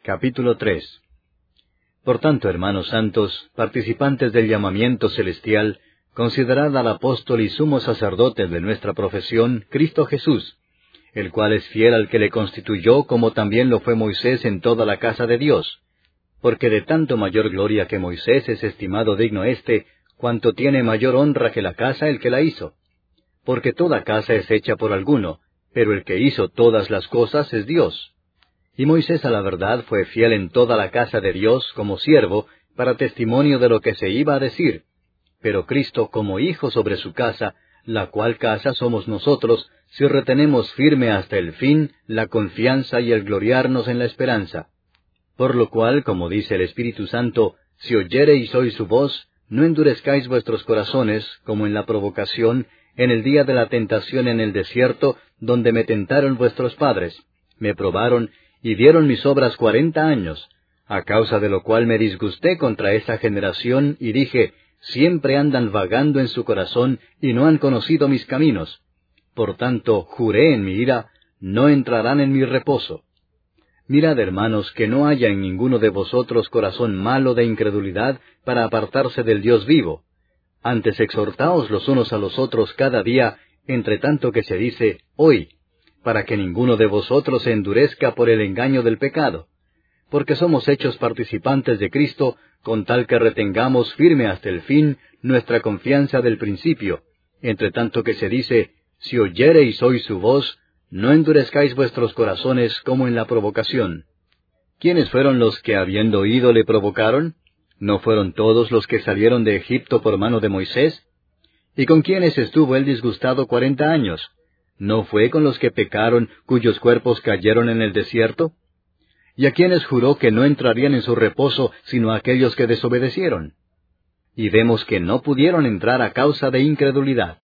Capítulo 3. Por tanto, hermanos santos, participantes del llamamiento celestial, considerad al apóstol y sumo sacerdote de nuestra profesión, Cristo Jesús, el cual es fiel al que le constituyó, como también lo fue Moisés en toda la casa de Dios. Porque de tanto mayor gloria que Moisés es estimado digno cuanto tiene mayor honra que la casa el que la hizo. Porque toda casa es hecha por alguno, pero el que hizo todas las cosas es Dios. Y Moisés a la verdad fue fiel en toda la casa de Dios como siervo, para testimonio de lo que se iba a decir. Pero Cristo como hijo sobre su casa, la cual casa somos nosotros, si retenemos firme hasta el fin la confianza y el gloriarnos en la esperanza. Por lo cual, como dice el Espíritu Santo, si oyereis hoy su voz, no endurezcáis vuestros corazones, como en la provocación, en el día de la tentación en el desierto, donde me tentaron vuestros padres, me probaron, y vieron mis obras 40 años, a causa de lo cual me disgusté contra esa generación, y dije, siempre andan vagando en su corazón, y no han conocido mis caminos. Por tanto, juré en mi ira, no entrarán en mi reposo. Mirad, hermanos, que no haya en ninguno de vosotros corazón malo de incredulidad para apartarse del Dios vivo. Antes exhortaos los unos a los otros cada día, entre tanto que se dice, hoy, para que ninguno de vosotros se endurezca por el engaño del pecado. Porque somos hechos participantes de Cristo, con tal que retengamos firme hasta el fin nuestra confianza del principio, entre tanto que se dice, si oyereis hoy su voz, no endurezcáis vuestros corazones como en la provocación. ¿Quiénes fueron los que habiendo oído le provocaron? ¿No fueron todos los que salieron de Egipto por mano de Moisés? ¿Y con quiénes estuvo él disgustado 40 años? ¿No fue con los que pecaron, cuyos cuerpos cayeron en el desierto? ¿Y a quiénes juró que no entrarían en su reposo, sino a aquellos que desobedecieron? Y vemos que no pudieron entrar a causa de incredulidad.